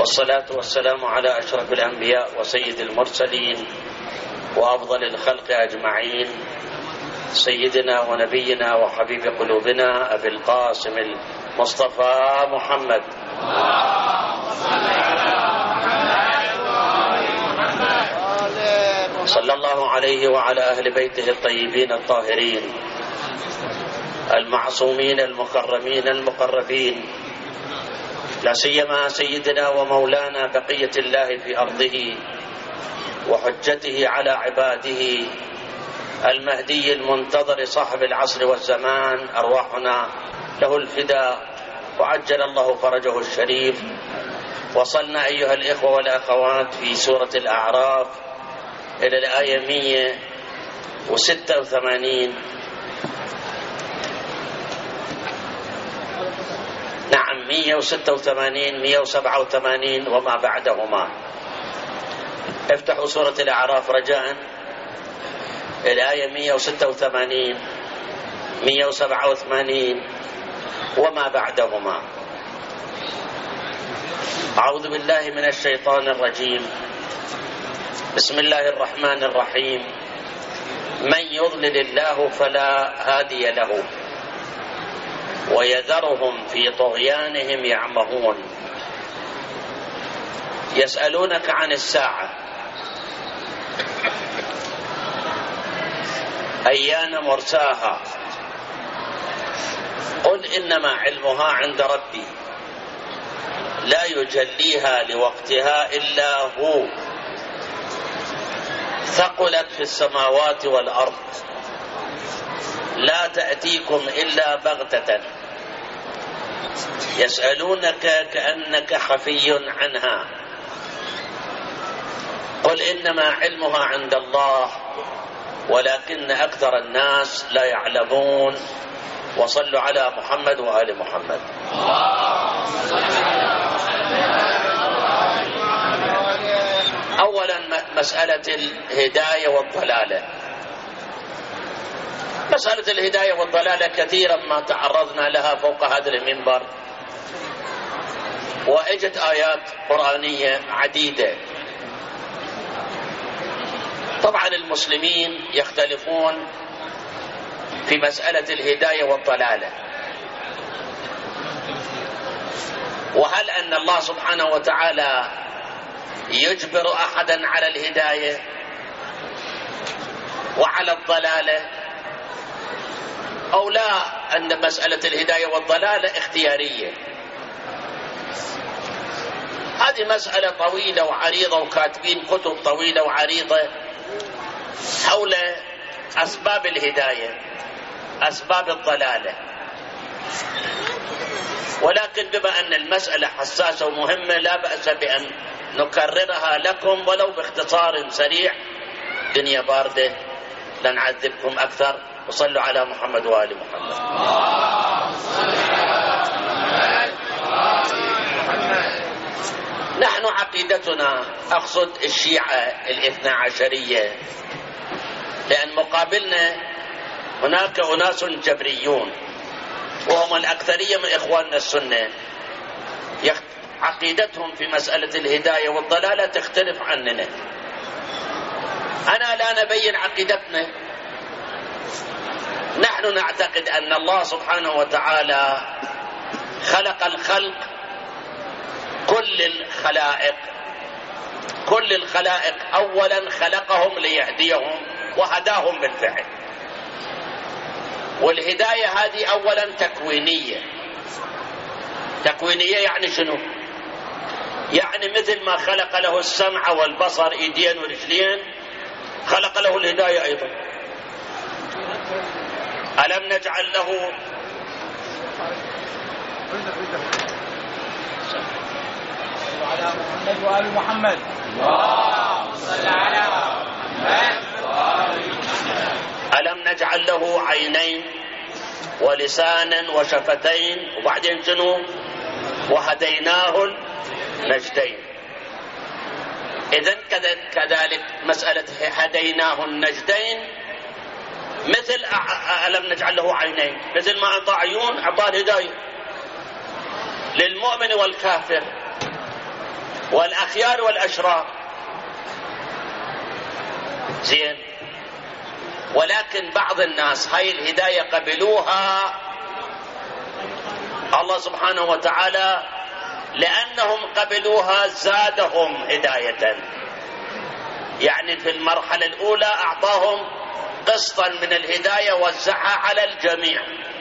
والصلاة والسلام على أشرف الأنبياء وسيد المرسلين وأفضل الخلق أجمعين، سيدنا ونبينا وحبيب قلوبنا أبي القاسم المصطفى محمد صلى الله عليه وعلى أهل بيته الطيبين الطاهرين المعصومين المكرمين المقربين، لا سيما سيدنا ومولانا بقية الله في أرضه وحجته على عباده المهدي المنتظر صاحب العصر والزمان، أرواحنا له الفداء وعجل الله فرجه الشريف. وصلنا أيها الإخوة والأخوات في سورة الأعراف إلى الآية 186. نعم 186 187 وما بعدهما. افتحوا سورة الأعراف رجاء، الآية 186 187 وما بعدهما. أعوذ بالله من الشيطان الرجيم. بسم الله الرحمن الرحيم. من يضلل الله فلا هادي له ويذرهم في طغيانهم يعمهون. يسألونك عن الساعة أيان مرساها، قل إنما علمها عند ربي لا يجليها لوقتها إلا هو، ثقلت في السماوات والأرض لا تأتيكم إلا بغتة، يسألونك كأنك حفي عنها، قل إنما علمها عند الله ولكن أكثر الناس لا يعلمون. وصلوا على محمد وآل محمد. أولا مسألة الهداية والضلالة. مسألة الهداية والضلالة كثيرا ما تعرضنا لها فوق هذا المنبر، وإجت آيات قرآنية عديدة. طبعا المسلمين يختلفون في مسألة الهداية والضلالة، وهل أن الله سبحانه وتعالى يجبر أحدا على الهداية وعلى الضلالة، أو لا، أن مسألة الهداية والضلالة اختيارية. هذه مسألة طويلة وعريضة، وكاتبين كتب طويلة وعريضة حول أسباب الهداية أسباب الضلالة، ولكن بما أن المسألة حساسة ومهمة لا بأس بأن نكررها لكم ولو باختصار سريع. دنيا باردة لن نعذبكم أكثر. وصلوا على محمد وآل محمد. نحن عقيدتنا، أقصد الشيعة الاثنى عشرية، لأن مقابلنا هناك أناس جبريون وهم الأكثرية من إخواننا السنة، عقيدتهم في مسألة الهداية والضلالة تختلف عننا. أنا لا نبين عقيدتنا. نحن نعتقد أن الله سبحانه وتعالى خلق الخلق، كل الخلائق أولا خلقهم ليهديهم وهداهم بالفعل. والهداية هذه أولا تكوينية. يعني شنو؟ يعني مثل ما خلق له السمع والبصر ايدين ورجلين، خلق له الهداية أيضا. ألم نجعل له على محمد وآل محمد. اللهم صل على محمد وآل محمد. ألم نجعل له عينين ولسانا وشفتين، وبعدين شنو؟ وهديناه النجدين. إذن كذلك مسألة هديناه النجدين مثل ألم نجعل له عينين، مثل ما أعطى عيون أعطى الهداية للمؤمن والكافر. والأخيار والأشرار. زين، ولكن بعض الناس هاي الهداية قبلوها الله سبحانه وتعالى لأنهم قبلوها زادهم هداية، يعني في المرحلة الأولى أعطاهم قسطا من الهداية وزعها على الجميع.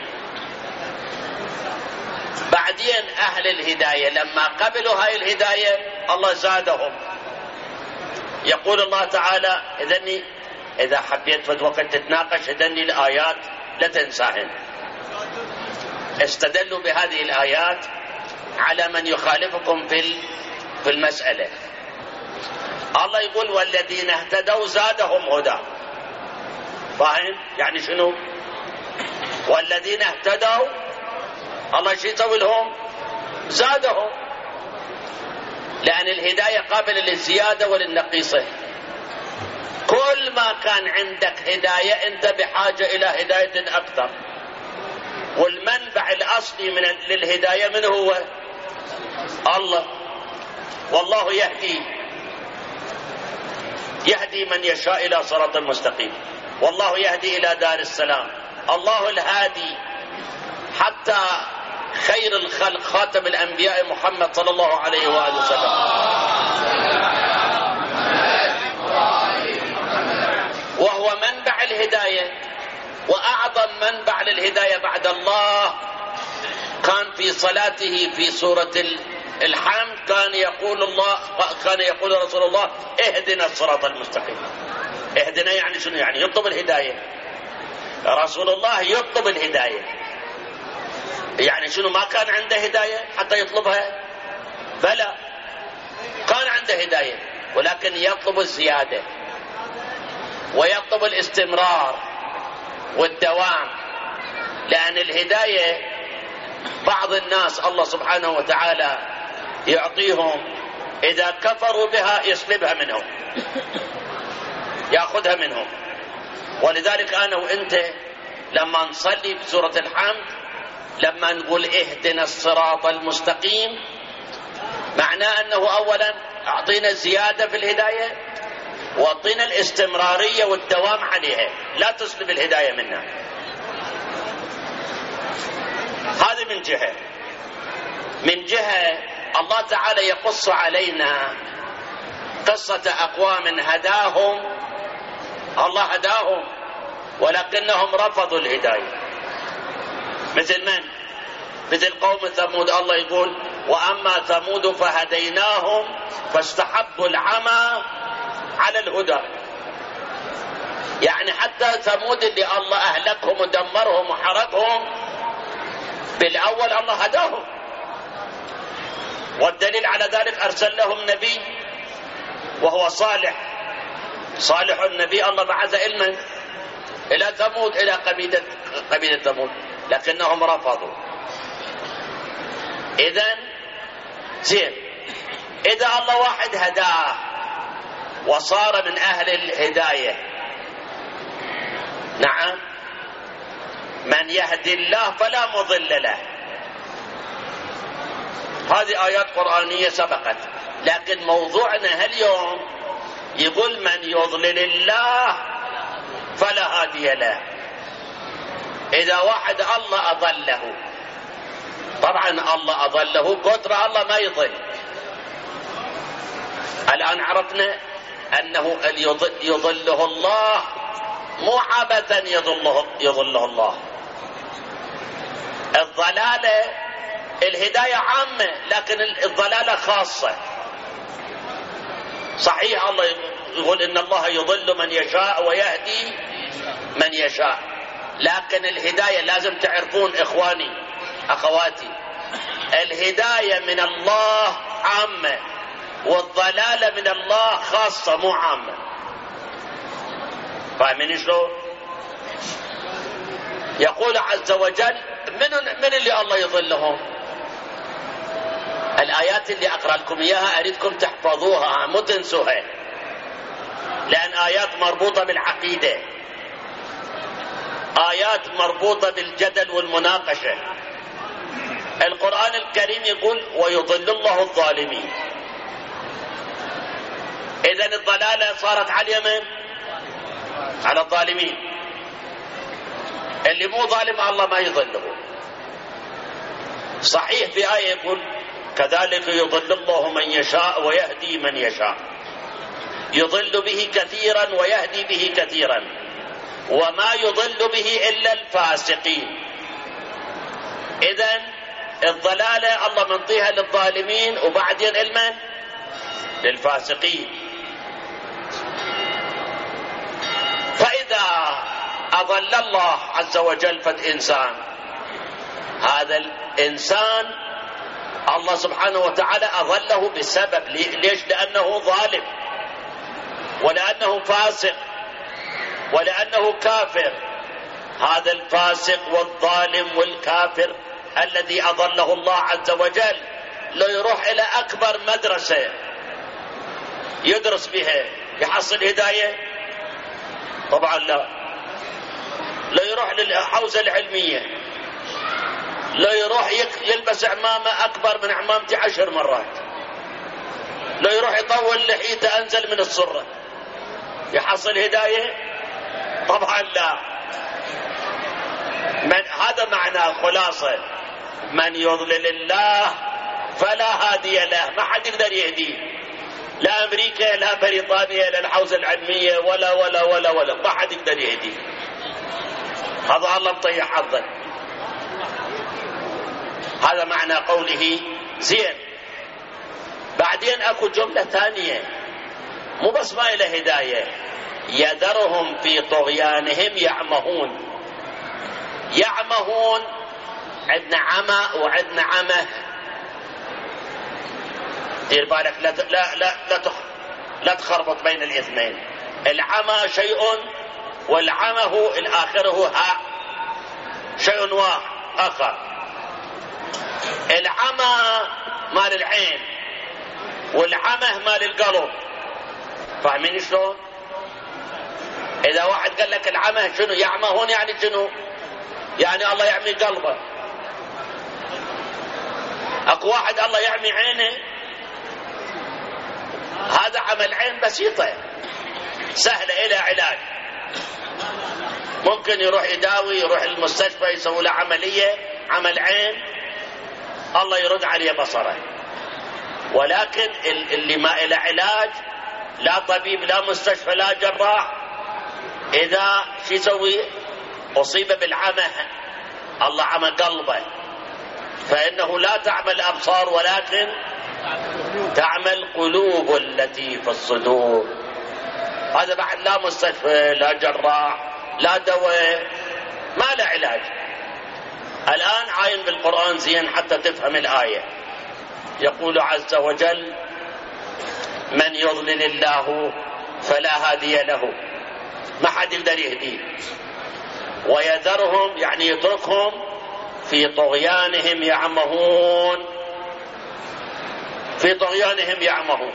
بعدين أهل الهداية لما قبلوا هاي الهداية الله زادهم. يقول الله تعالى إذا حبيت في وقت تتناقش إذني الآيات لا تنساهن. استدلوا بهذه الآيات على من يخالفكم في المسألة. الله يقول والذين اهتدوا زادهم هدى. فاهم يعني شنو؟ والذين اهتدوا الله شو يسوي لهم؟ زادهم، لأن الهداية قابلة للزيادة وللنقيصة. كل ما كان عندك هداية أنت بحاجة إلى هداية أكثر، والمنبع الأصلي للهداية من هو؟ الله. والله يهدي من يشاء إلى صراط مستقيم، والله يهدي إلى دار السلام. الله الهادي، حتى خير الخلق خاتم الأنبياء محمد صلى الله عليه وآله وسلم وهو منبع الهداية وأعظم منبع للهداية بعد الله. كان في صلاته في سورة الحمد كان يقول رسول الله اهدنا الصراط المستقيم. اهدنا يعني شنو؟ يعني يطلب الهداية. رسول الله يطلب الهداية، يعني شنو؟ ما كان عنده هداية حتى يطلبها؟ بلى، كان عنده هداية، ولكن يطلب الزيادة ويطلب الاستمرار والدوام. لأن الهداية بعض الناس الله سبحانه وتعالى يعطيهم إذا كفروا بها يسلبها منهم، يأخذها منهم. ولذلك أنا وإنت لما نصلي في سورة الحمد لما نقول اهدنا الصراط المستقيم، معناه أنه أولا أعطينا زيادة في الهداية واعطينا الاستمرارية والدوام عليها، لا تسلب الهداية منا. هذه من جهة الله تعالى يقص علينا قصة أقوام هداهم، الله هداهم ولكنهم رفضوا الهداية. مثل من؟ مثل قوم ثمود. الله يقول وأما ثمود فهديناهم فاستحبوا العمى على الهدى. يعني حتى ثمود اللي الله أهلكهم ودمرهم وحرقهم بالأول الله هداهم، والدليل على ذلك أرسل لهم نبي وهو صالح النبي. الله بعث علما إلى ثمود، إلى قبيلة ثمود، لكنهم رفضوا. إذا الله واحد هداه وصار من أهل الهداية، نعم، من يهدي الله فلا مضل له. هذه آيات قرآنية سبقت، لكن موضوعنا اليوم يقول من يضلل الله فلا هادي له. إذا واحد الله أضله، طبعا الله أضله قدر الله ما يضل. الآن عرفنا أنه يضله الله مو عبثا يضله الله. الضلالة الهداية عامة لكن الضلالة خاصة. صحيح الله يقول إن الله يضل من يشاء ويهدي من يشاء، لكن الهداية لازم تعرفون إخواني أخواتي، الهداية من الله عامة والضلالة من الله خاصة مو عامة. فاهمين شلون؟ يقول عز وجل من اللي الله يضلهم؟ الآيات اللي أقرأ لكم إياها أريدكم تحفظوها مو تنسوها، لأن آيات مربوطة بالعقيدة، آيات مربوطة بالجدل والمناقشة. القرآن الكريم يقول ويضل الله الظالمين. إذن الضلالة صارت على اليمن، على الظالمين. اللي مو ظالم الله ما يضله. صحيح في آية يقول كذلك يضل الله من يشاء ويهدي من يشاء، يضل به كثيرا ويهدي به كثيرا، وما يضل به إلا الفاسقين. إذن الضلالة الله منطيها للظالمين وبعدين المن للفاسقين. فإذا أضل الله عز وجل فد إنسان، هذا الإنسان الله سبحانه وتعالى أضله بسبب، ليش؟ لأنه ظالم، ولأنه فاسق، ولأنه كافر. هذا الفاسق والظالم والكافر الذي أضله الله عز وجل لو يروح إلى أكبر مدرسة يدرس بها يحصل هداية؟ طبعا لا. لو يروح للحوزة العلمية، لو يروح يلبس عمامة أكبر من عمامتي 10 مرات، لو يروح يطول لحيته أنزل من الصرة، يحصل هداية؟ طبعا لا. هذا معنى خلاصة: من يضلل الله فلا هادي له. ما حد يقدر يهديه، لا أمريكا لا بريطانيا لا الحوزة العلمية ولا ولا ولا ولا، ما حد يقدر يهديه. هذا الله مطيح حظه. هذا معنى قوله. زين، بعدين اكو جملة ثانية مو بس ما إلى هداية: يذرهم في طغيانهم يعمهون. يعمهون، عندنا عمى وعندنا عمه. دير بالك لا تخربط بين الاثنين. العمى شيء والعمه الآخر هو شيء آخر. العمى مال العين والعمه مال القلب. فاهمين شلون؟ إذا واحد قال لك العمى شنو؟ يعمهون يعني شنو؟ يعني الله يعمي قلبه. اكو واحد الله يعمي عينه، هذا عمل عين بسيطة سهلة إلى علاج. ممكن يروح يداوي، يروح المستشفى يسوي له عملية عمل عين، الله يرد عليه بصره. ولكن اللي ما إلى علاج، لا طبيب لا مستشفى لا جراح، إذا شو يسوي؟ أصيب بالعمى، الله عمى قلبه، فإنه لا تعمل أبصار ولكن تعمل قلوب التي في الصدور. هذا بعد لا مستشفى لا جراح لا دواء، ما له علاج. الآن عاين بالقرآن زين حتى تفهم الآية. يقول عز وجل: من يضلل الله فلا هادي له، ما حد يقدر يهديه. ويذرهم يعني يتركهم في طغيانهم يعمهون، في طغيانهم يعمهون.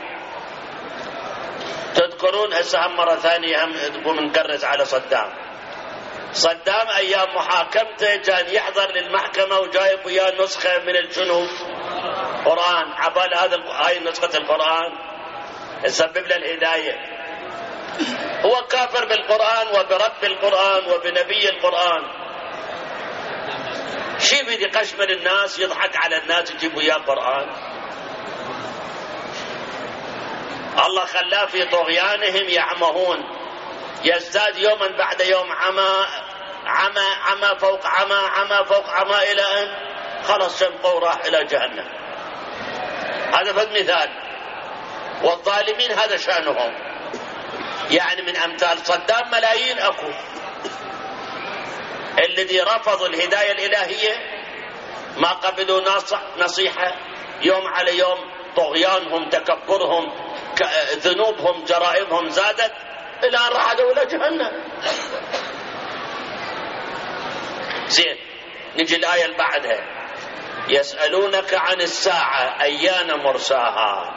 تذكرون هسه مرة ثانية هم تقوم نكرز على صدام أيام محاكمته كان يحضر للمحكمة وجايب وياه نسخة من الجنوب قرآن، عبال هاي نسخة القرآن يسبب له الهداية. هو كافر بالقرآن وبرب القرآن وبنبي القرآن، شي بيدي قشمل الناس، يضحك على الناس، يجيب وياه قرآن. الله خلاه في طغيانهم يعمهون، يزداد يوما بعد يوم عمى فوق عمى فوق عمى، إلى أن خلص شنقه وراح إلى جهنم. هذا فد مثال. والظالمين هذا شأنهم. يعني من أمثال صدام ملايين أكو، الذي رفضوا الهداية الإلهية ما قبلوا نصيحة، يوم على يوم طغيانهم تكبرهم ذنوبهم جرائمهم زادت إلى أن رحلوا إلى جهنم. زين، نجي الآية اللي بعدها: يسألونك عن الساعة أيان مرساها.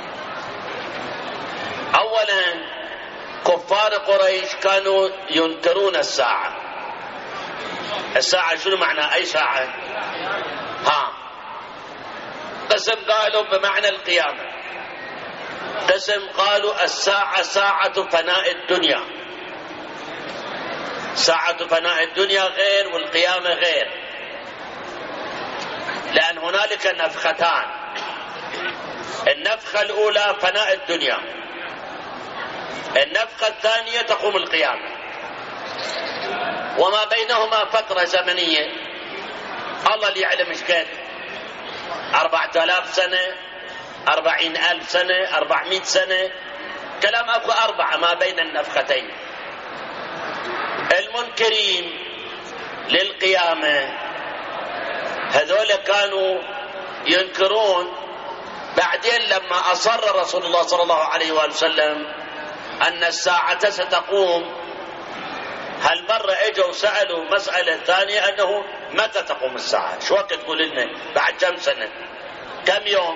أولا كفار قريش كانوا ينكرون الساعة. الساعة شنو معنى؟ أي ساعة؟ قسم قالوا بمعنى القيامة. قسم قالوا الساعة ساعة فناء الدنيا، ساعة فناء الدنيا غير والقيامة غير، لأن هنالك نفختان، النفخة الأولى فناء الدنيا، النفخة الثانية تقوم القيامة، وما بينهما فترة زمنية الله اللي يعلم ايش قد، 4000 سنة، 40,000 سنة، 400 سنة، كلام اكو 4 ما بين النفختين. المنكرين للقيامة هذول كانوا ينكرون، بعدين لما أصر رسول الله صلى الله عليه وآله وسلم أن الساعة ستقوم، هالمرة اجوا سألوا مسألة ثانية أنه متى تقوم الساعة، شو وقت تقول لنا بعد كم سنة كم يوم.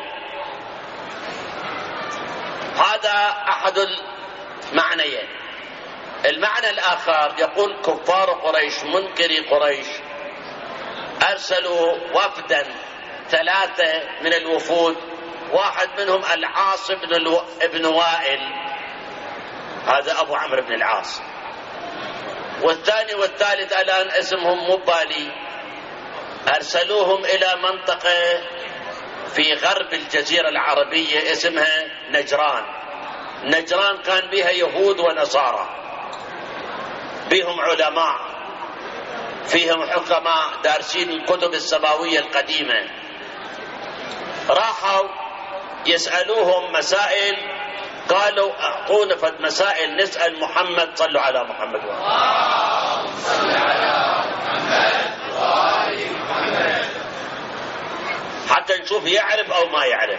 هذا أحد المعنيين. المعنى الآخر يقول كفار قريش منكري قريش أرسلوا وفدا 3 من الوفود، واحد منهم العاص بن وائل، هذا أبو عمرو بن العاص، والثاني والثالث الآن اسمهم مبالي، أرسلوهم إلى منطقة في غرب الجزيرة العربية اسمها نجران. نجران كان بها يهود ونصارى، بهم علماء، فيهم حكماء دارسين الكتب السماوية القديمة، راحوا يسألوهم مسائل، قالوا اعطونا فد مسائل نسأل محمد، صلوا على محمد صل على محمد وآل محمد، حتى نشوف يعرف او ما يعرف.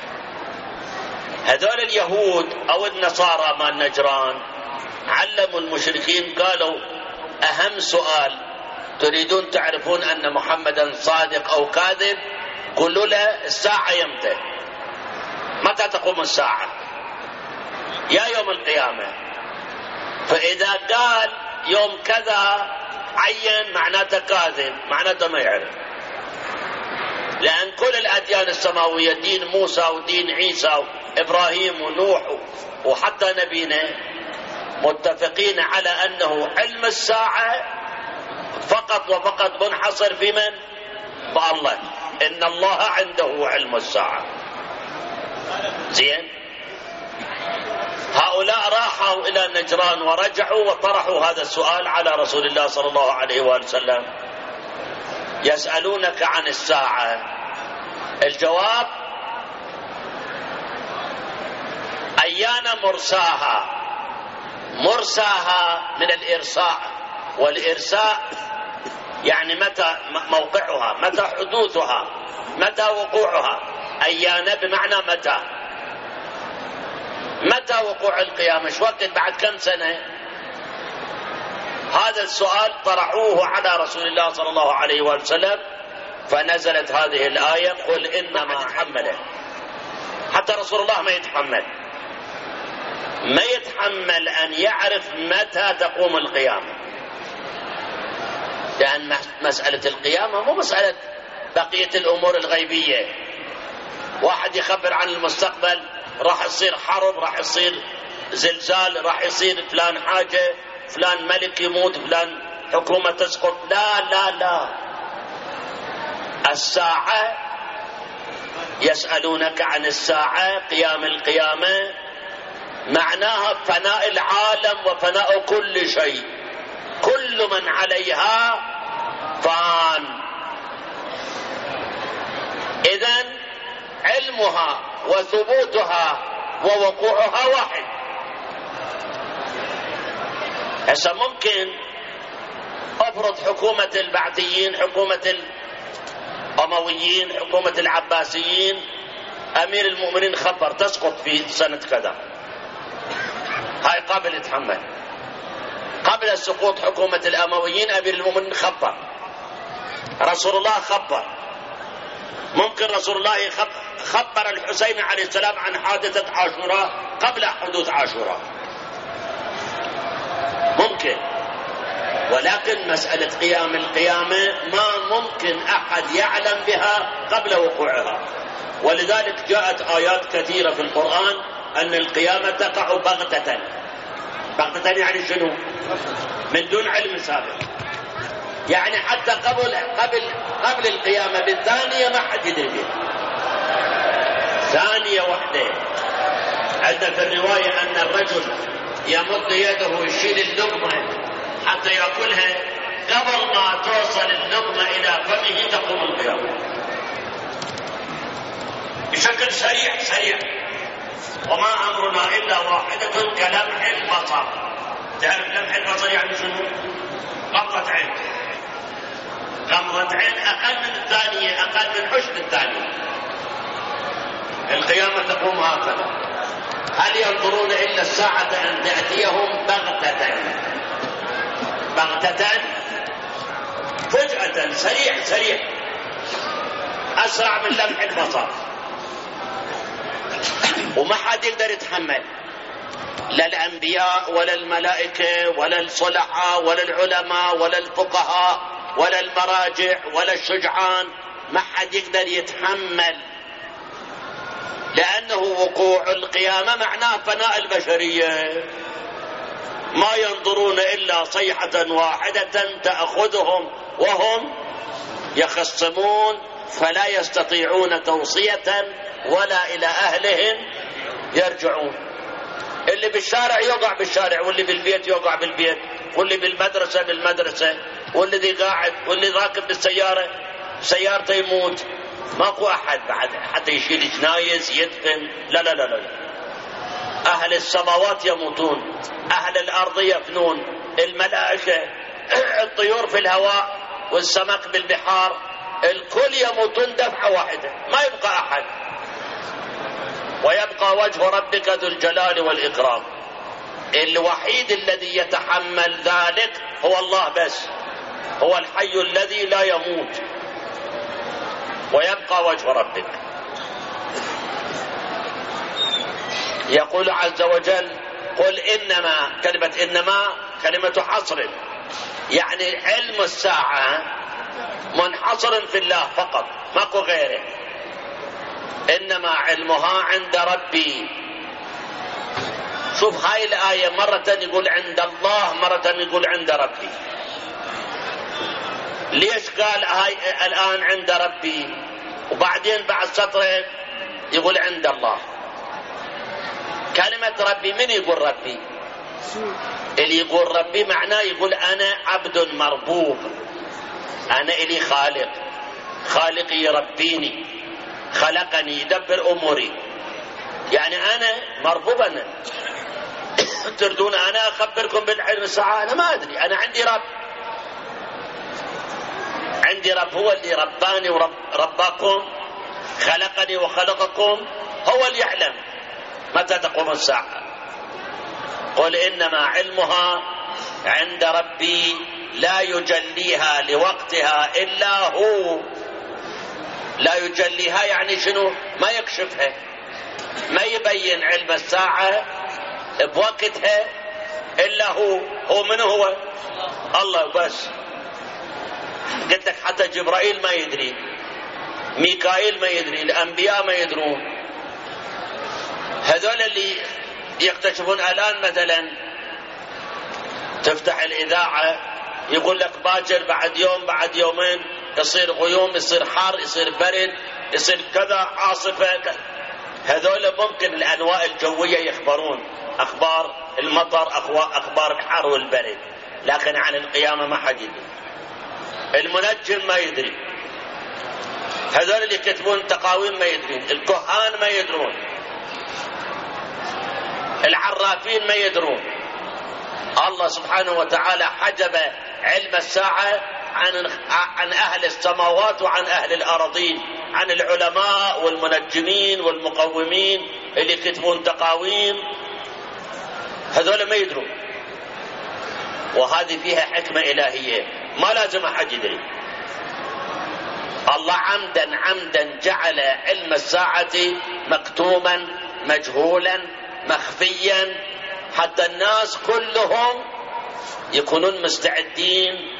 هذول اليهود او النصارى مال نجران علموا المشركين، قالوا اهم سؤال تريدون تعرفون ان محمدا صادق او كاذب، قولوا له الساعة يمتى، متى تقوم الساعة، يا يوم القيامة. فإذا قال يوم كذا عين معناته كاذب، معناته ما يعرف، لأن كل الأديان السماوية دين موسى ودين عيسى وإبراهيم ونوح وحتى نبينا متفقين على أنه علم الساعة فقط وفقط منحصر في من؟ بالله، إن الله عنده علم الساعة. زين، هؤلاء راحوا إلى نجران ورجعوا وطرحوا هذا السؤال على رسول الله صلى الله عليه وآله وسلم، يسألونك عن الساعة. الجواب أيان مرساها، مرساها من الإرساء، والإرساء يعني متى موقعها، متى حدوثها، متى وقوعها. أيان بمعنى متى، متى وقوع القيامة، شو وقت بعد كم سنة. هذا السؤال طرحوه على رسول الله صلى الله عليه وسلم، فنزلت هذه الآية قل إنما تحمله. حتى رسول الله ما يتحمل أن يعرف متى تقوم القيامة، لأن مسألة القيامة مو مسألة بقية الأمور الغيبية. واحد يخبر عن المستقبل، راح يصير حرب، راح يصير زلزال، راح يصير فلان حاجة، فلان ملك يموت، فلان حكومة تسقط. لا لا لا، الساعة يسألونك عن الساعة، قيام القيامة معناها فناء العالم وفناء كل شيء، كل من عليها فان. إذن علمها وثبوتها ووقوعها واحد. هسه ممكن افرض حكومة البعثيين، حكومة الأمويين، حكومة العباسيين، أمير المؤمنين خبر تسقط في سنة كذا، هاي قابل يتحمل. قبل سقوط حكومة الأمويين أمير المؤمنين خبر، رسول الله خبر، ممكن رسول الله خبر الحسين عليه السلام عن حادثة عاشوراء قبل حدوث عاشوراء، ممكن. ولكن مسألة قيام القيامة ما ممكن أحد يعلم بها قبل وقوعها، ولذلك جاءت آيات كثيرة في القرآن أن القيامة تقع بغتة. بغتة يعني شنو؟ من دون علم سابق، يعني حتى قبل القيامة بالثانية ما حد يدري بها. ثانية واحدة. عندنا في الرواية أن الرجل يمد يده يشيل اللقمة حتى يأكلها، قبل ما توصل اللقمة إلى فمه تقوم القيامة بشكل سريع. وما أمرنا إلا واحدة كلمح البصر. تعرف لمح البصر يعني شنو؟ غمضة عين. غمضة عين أقل من الثانية، أقل من حشد الثانية. القيامة تقوم هكذا. هل ينظرون إلا الساعة أن تأتيهم بغتة فجأة، سريع، أسرع من لمح البصر، وما حد يقدر يتحمل، لا الأنبياء ولا الملائكة ولا الصلحاء ولا العلماء ولا الفقهاء ولا المراجع ولا الشجعان، ما حد يقدر يتحمل، لأنه وقوع القيامة معناه فناء البشرية. ما ينظرون إلا صيحة واحدة تأخذهم وهم يخصمون، فلا يستطيعون توصية ولا إلى أهلهم يرجعون. اللي بالشارع يقع بالشارع، واللي بالبيت يقع بالبيت، واللي بالمدرسة بالمدرسة، والذي قاعد واللي راكب بالسيارة سيارته يموت. ماكو أحد بعد حتى يشيل جنايز يدفن. لا. أهل السماوات يموتون، أهل الأرض يفنون، الملائكة، الطيور في الهواء والسمك بالبحار، الكل يموتون دفعة واحدة، ما يبقى أحد. ويبقى وجه ربك ذو الجلال والإكرام. الوحيد الذي يتحمل ذلك هو الله بس، هو الحي الذي لا يموت. ويبقى وجه ربك. يقول عز وجل: قل إنما، كلمة إنما كلمة حصر، يعني علم الساعة منحصر في الله فقط، ماكو غيره. إنما علمها عند ربي. شوف هاي الآية مرة يقول عند الله، مرة يقول عند ربي. ليش قال هاي الآن عند ربي وبعدين بعد سطرين يقول عند الله؟ كلمة ربي، من يقول ربي؟ اللي يقول ربي معناه يقول أنا عبد مربوب، أنا إلي خالق، خالقي يربيني، خلقني يدبر أموري، يعني أنا مربوب. أنا تردون أنا أخبركم بالعلم الساعة؟ أنا ما أدري، أنا عندي رب، عندي رب هو اللي رباني ورباكم، خلقني وخلقكم، هو اللي يعلم متى تقوم الساعة. قل إنما علمها عند ربي لا يجليها لوقتها إلا هو. لا يجليها يعني شنو؟ ما يكشفها، ما يبين علم الساعة بوقتها إلا هو. هو من هو؟ الله بس. قلت لك حتى جبرائيل ما يدري، ميكائيل ما يدري، الأنبياء ما يدرون. هذول اللي يكتشفون الآن مثلا تفتح الإذاعة يقول لك باكر بعد يوم بعد يومين يصير غيوم، يصير حار، يصير برد، يصير كذا عاصفة كذا. هذول ممكن الأنواع الجوية يخبرون أخبار المطر، أخبار الحر والبرد، لكن عن القيامة ما حد يدري. المنجم ما يدري، هذول اللي يكتبون تقاويم ما يدرون، الكهان ما يدرون، العرافين ما يدرون. الله سبحانه وتعالى حجب علم الساعة عن أهل السماوات وعن أهل الأرضين، عن العلماء والمنجمين والمقومين اللي يكتبون تقاويم، هذول ما يدرون. وهذه فيها حكمة إلهية، ما لازم أحد يدري. الله عمدا جعل علم الساعة مكتوما مجهولا مخفيا، حتى الناس كلهم يكونون مستعدين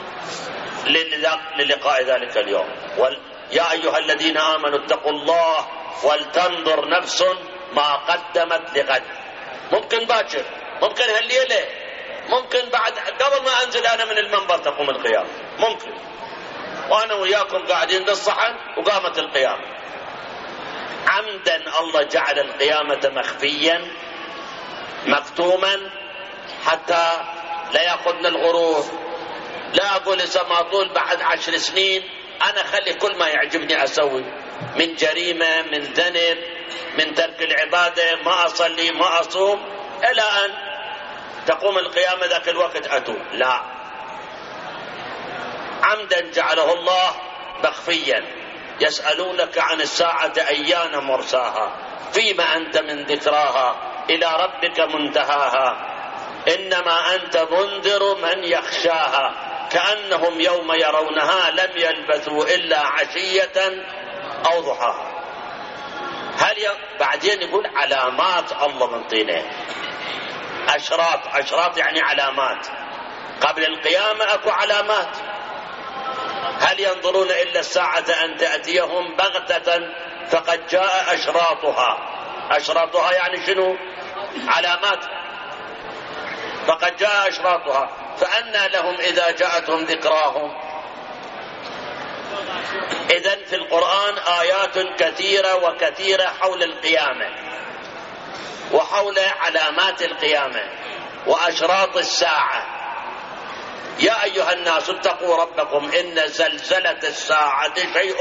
للقاء ذلك اليوم. يا أيها الذين آمنوا اتقوا الله ولتنظر نفس ما قدمت لغد. ممكن باكر، ممكن هالليلة، ممكن بعد قبل ما أنزل أنا من المنبر تقوم القيامة، ممكن، وأنا وياكم قاعدين بالصحن وقامت القيامة. عمدا الله جعل القيامة مخفيا مكتوما حتى لا يأخذنا الغرور. لا أقول إذا ما طول بعد 10 سنين أنا خلي كل ما يعجبني أسوي، من جريمة، من ذنب، من ترك العبادة، ما أصلي ما أصوم، إلى أن تقوم القيامة ذاك الوقت أتوب. لا، عمدا جعله الله مخفيا. يسألونك عن الساعة أيان مرساها فيما أنت من ذكراها إلى ربك منتهاها إنما أنت منذر من يخشاها كأنهم يوم يرونها لم يلبثوا إلا عشية أو ضحاها. بعدين يقول علامات الله منطينه، أشراط يعني علامات. قبل القيامة أكو علامات. هل ينظرون إلا الساعة أن تأتيهم بغتة فقد جاء أشراطها يعني شنو؟ علامات. فقد جاء أشراطها فأنى لهم إذا جاءتهم ذكراهم. إذن في القرآن آيات كثيرة حول القيامة وحول علامات القيامة وأشراط الساعة. يا أيها الناس اتقوا ربكم إن زلزلة الساعة شيء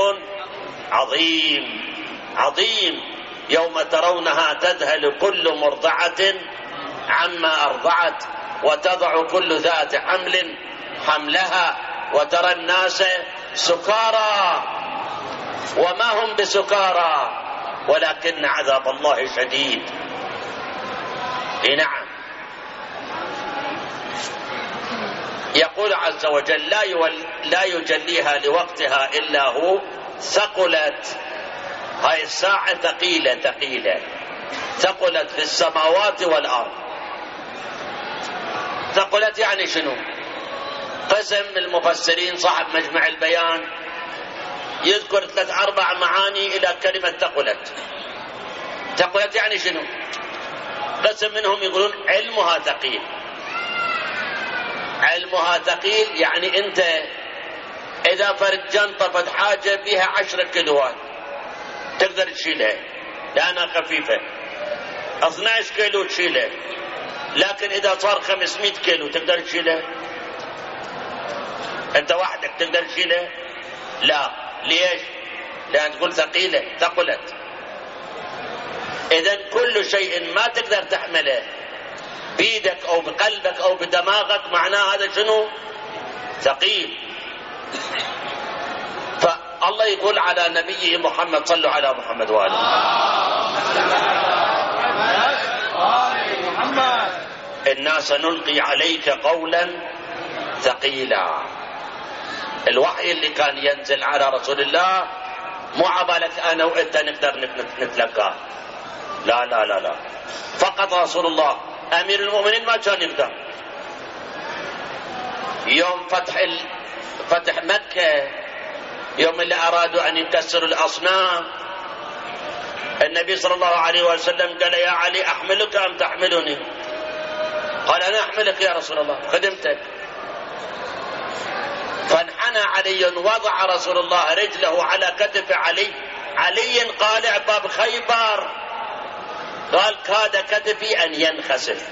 عظيم يوم ترونها تذهل كل مرضعة عما أرضعت وتضع كل ذات حمل حملها وترى الناس سكارى وما هم بسكارى ولكن عذاب الله شديد. نعم. يقول عز وجل لا يجليها لوقتها إلا هو ثقلت. هاي الساعة ثقيلة ثقلت في السماوات والأرض. ثقلت يعني شنو؟ قسم المفسرين صاحب مجمع البيان يذكر 3-4 معاني إلى كلمة ثقلت. ثقلت يعني شنو؟ قسم منهم يقولون علمها ثقيل. علمها ثقيل يعني أنت إذا فرد جنطة فد حاجة بيها 10 كيلوات تقدر تشيلها لأنها خفيفة. 12 كيلو تشيلها. لكن إذا صار 500 كيلو تقدر تشيلها؟ أنت وحدك تقدر تشيلها؟ لا. ليش؟ لأن تقول ثقيلة ثقلت. إذن كل شيء ما تقدر تحمله بيدك أو بقلبك أو بدماغك معناه هذا شنو؟ ثقيل. فالله يقول على نبيه محمد صلوا على محمد وآله إنا سنلقي عليك قولا ثقيلا. الوحي اللي كان ينزل على رسول الله مو عبالك أنا وإنت نقدر نتلقاه. لا لا لا لا، فقط رسول الله أمير المؤمنين ما كان يقدر. يوم فتح مكة، يوم اللي أرادوا أن يكسروا الأصنام، النبي صلى الله عليه وسلم قال يا علي أحملك أم تحملني؟ قال أنا أحملك يا رسول الله، خدمتك. فانحنى علي وضع رسول الله رجله على كتف علي قالع باب خيبر، قال كاد كتفي أن ينخسف.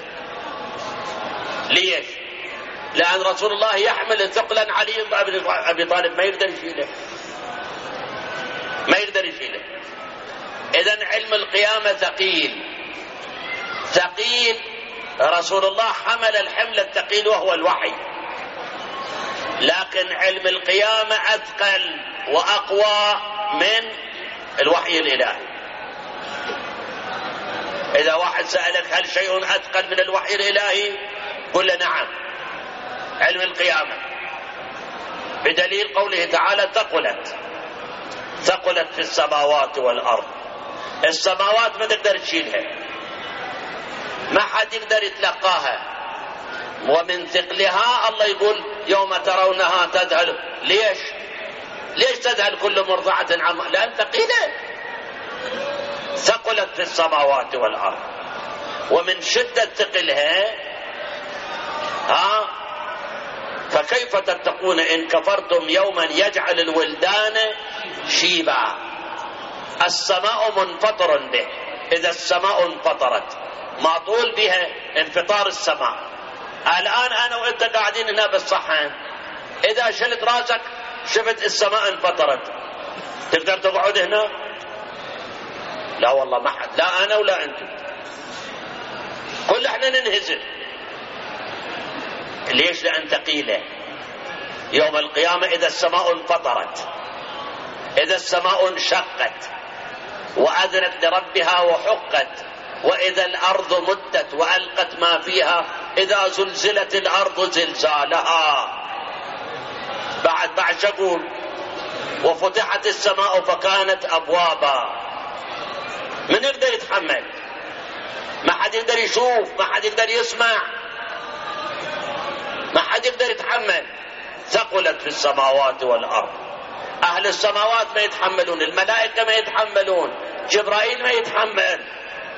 ليش؟ لأن رسول الله يحمل ثقلا علي بن أبي طالب ما يقدر يشيله. إذن علم القيامة ثقيل. رسول الله حمل الحمل الثقيل وهو الوحي، لكن علم القيامة أثقل وأقوى من الوحي الإلهي. إذا واحد سألك هل شيء أثقل من الوحي الإلهي؟ قل له نعم، علم القيامة، بدليل قوله تعالى ثقلت في السماوات والأرض. السماوات ما تقدر تشيلها، ما حد يقدر يتلقاها، ومن ثقلها الله يقول يوم ترونها تذهل. ليش تذهل كل مرضعة عما؟ لأن ثقيلة. ثقلت في السماوات والأرض. ومن شدة ثقلها فكيف تتقون إن كفرتم يوما يجعل الولدان شيبا. السماء منفطر به، إذا السماء انفطرت معطول بها انفطار السماء. الآن أنا وإنت قاعدين هنا بالصحن، إذا شلت راسك شفت السماء انفطرت، تقدر تقعد هنا؟ لا والله ما حد، لا أنا ولا أنت، كل احنا ننهزم. ليش؟ لأن ثقيلة. يوم القيامة إذا السماء انفطرت، إذا السماء انشقت وأذنت لربها وحقت، وإذا الأرض مدت وألقت ما فيها، إذا زلزلت الأرض زلزالها. بعد شقول وفتحت السماء فكانت أبوابا. من يقدر يتحمل؟ ما حد يقدر يشوف، ما حد يقدر يسمع، ما حد يقدر يتحمل. ثقلت في السماوات والأرض. أهل السماوات ما يتحملون، الملائكة ما يتحملون، جبرائيل ما يتحمل.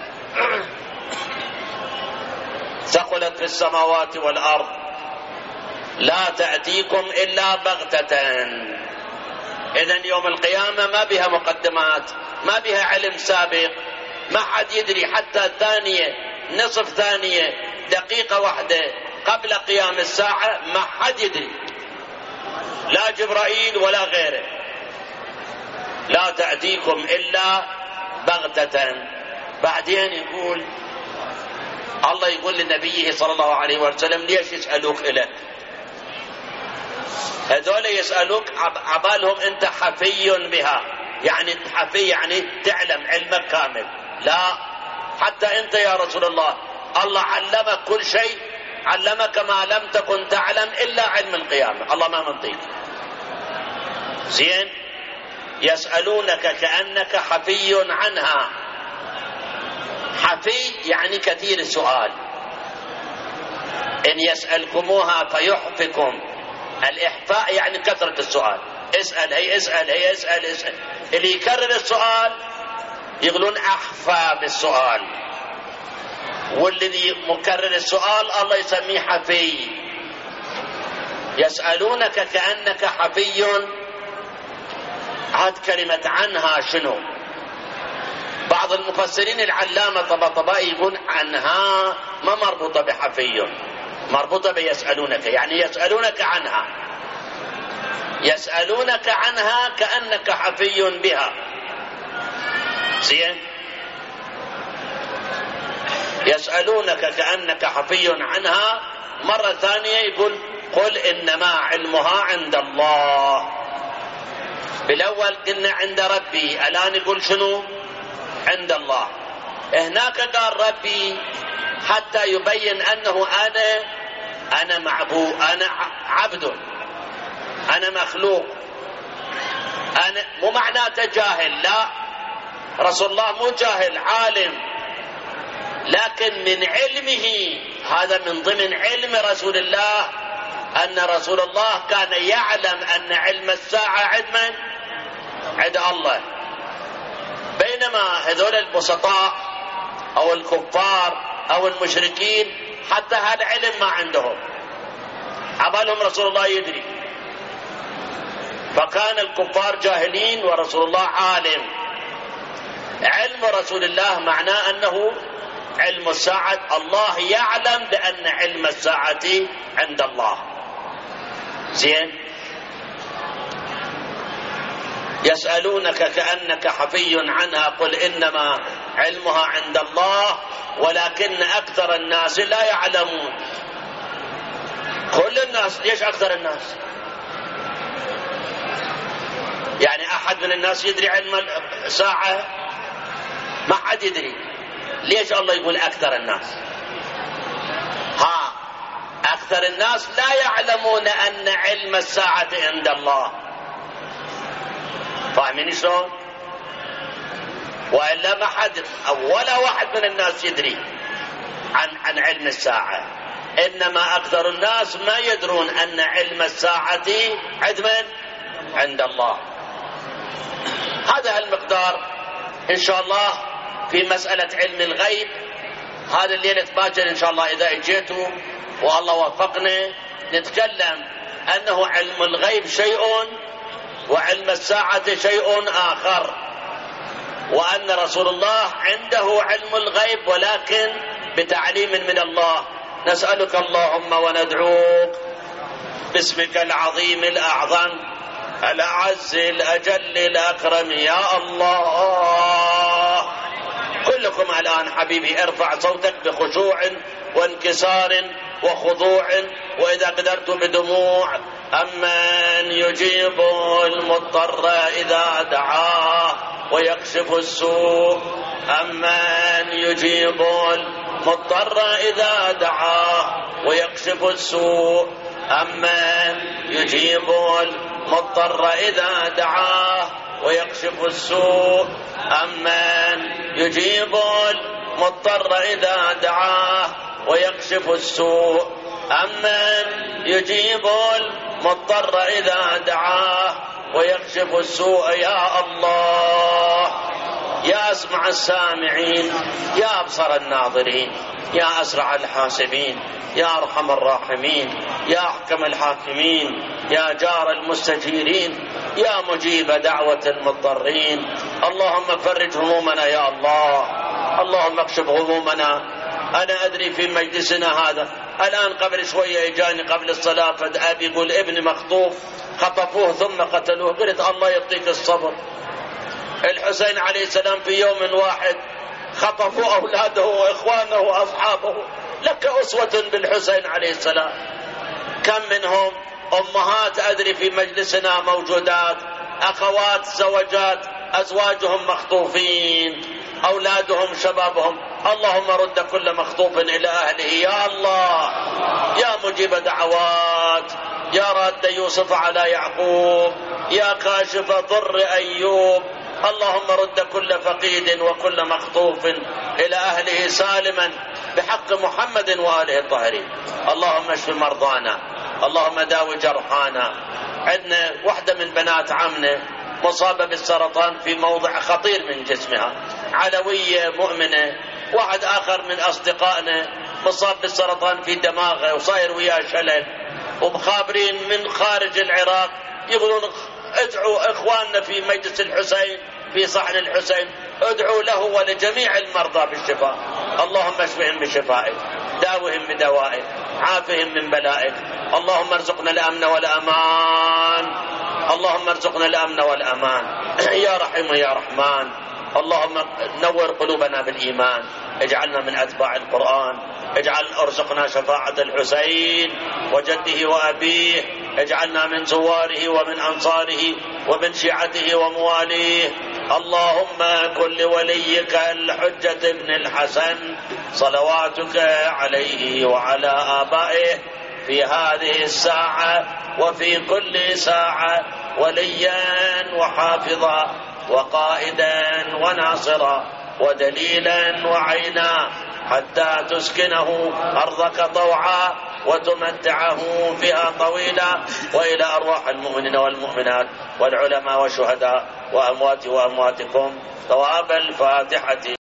ثقلت في السماوات والأرض لا تأتيكم إلا بغتة. إذن يوم القيامة ما بها مقدمات، ما بها علم سابق، ما حد يدري حتى ثانية، نصف ثانية، دقيقة واحدة قبل قيام الساعة ما حد يدري، لا جبرائيل ولا غيره. لا تأتيكم إلا بغتة. بعدين يقول الله يقول لنبيه صلى الله عليه وسلم ليش يسألوك إليك؟ هذول يسألوك عبالهم أنت حفي بها، يعني حفي يعني تعلم علمك كامل. لا، حتى أنت يا رسول الله الله علمك كل شيء، علمك ما لم تكن تعلم إلا علم القيامة. الله ما منطيك. زين؟ يسألونك كأنك حفي عنها. حفي يعني كثير السؤال. إن يسألكموها فيحفكم. الإحفاء يعني كثرة السؤال، اسأل هي اسأل هي اسأل اسأل. اللي يكرر السؤال يقولون أحفى بالسؤال، والذي مكرر السؤال الله يسميه حفي. يسألونك كأنك حفي. هذه كلمة عنها شنو؟ بعض المفسرين العلامة طباطبائي يقول عنها ما مربوطة بحفي، مربوطة بيسألونك، يعني يسألونك عنها، يسألونك عنها كأنك حفي بها. زين؟ يسألونك كأنك حفي عنها. مرة ثانية يقول قل إنما علمها عند الله. بالأول قلنا عند ربي، الآن يقول شنو؟ عند الله. هناك قال ربي حتى يبين أنه أنا معبود، أنا عبد، أنا مخلوق، أنا مو معناته جاهل، لا، رسول الله مو جاهل، عالم، لكن من علمه، هذا من ضمن علم رسول الله، أن رسول الله كان يعلم أن علم الساعة عند الله، بينما هذول البسطاء أو الكفار أو المشركين حتى هذا علم ما عندهم، عبالهم رسول الله يدري. فكان الكفار جاهلين ورسول الله عالم. علم رسول الله معناه أنه علم الساعة، الله يعلم بأن علم الساعة عند الله. زين؟ يسألونك كأنك حفي عنها قل إنما علمها عند الله ولكن أكثر الناس لا يعلمون. كل الناس، ليش أكثر الناس؟ يعني أحد من الناس يدري علم الساعة؟ ما حد يدري. ليش الله يقول أكثر الناس؟ أكثر الناس لا يعلمون أن علم الساعة عند الله. فاهمين شلون؟ وإلا ما حد ولا واحد من الناس يدري عن علم الساعة، إنما أكثر الناس ما يدرون أن علم الساعة عند الله. هذا المقدار إن شاء الله في مسألة علم الغيب. هذا الليلة باكر إن شاء الله إذا اجيتوا والله وفقنا نتكلم أنه علم الغيب شيء وعلم الساعة شيء آخر، وأن رسول الله عنده علم الغيب ولكن بتعليم من الله. نسألك اللهم وندعوك باسمك العظيم الأعظم الأعز الأجل الأكرم يا الله. كلكم الآن حبيبي ارفع صوتك بخشوع وانكسار وخضوع، وإذا قدرت بدموع. أمن يجيب المضطر إذا دعاه ويكشف السوء، أمن يجيب المضطر إذا دعاه ويكشف السوء، أمن يجيب المضطر إذا دعاه ويكشف السوء، أمن يجيب المضطر إذا دعاه ويكشف السوء، أمن يجيب المضطر إذا دعاه ويكشف السوء. يا الله، يا أسمع السامعين، يا أبصر الناظرين، يا أسرع الحاسبين، يا أرحم الراحمين، يا أحكم الحاكمين، يا جار المستجيرين، يا مجيب دعوة المضطرين. اللهم فرج همومنا يا الله، اللهم اكشف غمومنا. أنا أدري في مجلسنا هذا الآن قبل شوية إجاني قبل الصلاة فأبي يقول ابني مخطوف خطفوه ثم قتلوه. قلت الله يعطيك الصبر. الحسين عليه السلام في يوم واحد خطفوا أولاده وإخوانه وأصحابه. لك أسوة بالحسين عليه السلام. كم منهم أمهات أدري في مجلسنا موجودات، أخوات زوجات أزواجهم مخطوفين، أولادهم شبابهم. اللهم رد كل مخطوف إلى أهله يا الله، يا مجيب دعوات، يا رد يوسف على يعقوب، يا كاشف ضر أيوب. اللهم رد كل فقيد وكل مخطوف إلى أهله سالما بحق محمد وآله الطاهرين. اللهم اشف مرضانا، اللهم داوي جرحانا. عندنا واحدة من بنات عمنا مصابة بالسرطان في موضع خطير من جسمها، علوية مؤمنة. واحد آخر من أصدقائنا مصاب بالسرطان في دماغه وصاير وياه شلل، ومخابرين من خارج العراق يقولون ادعوا إخواننا في مجلس الحسين في صحن الحسين، ادعوا له ولجميع المرضى بالشفاء. اللهم اشفهم بشفائك، داوهم بدوائك، عافهم من بلائك. اللهم ارزقنا الأمن والأمان، اللهم ارزقنا الأمن والأمان يا رحيم يا رحمن. اللهم نور قلوبنا بالإيمان، اجعلنا من أتباع القرآن، ارزقنا شفاعة الحسين وجده وأبيه، اجعلنا من زواره ومن أنصاره ومن شيعته ومواليه. اللهم كن لوليك الحجة بن الحسن صلواتك عليه وعلى آبائه في هذه الساعة وفي كل ساعة وليا وحافظا وقائدا وناصرا ودليلا وعينا، حتى تسكنه أرضك طوعا وتمتعه فيها طويلا، وإلى أرواح المؤمنين والمؤمنات والعلماء والشهداء وأمواتي وأمواتكم ثواب الفاتحة.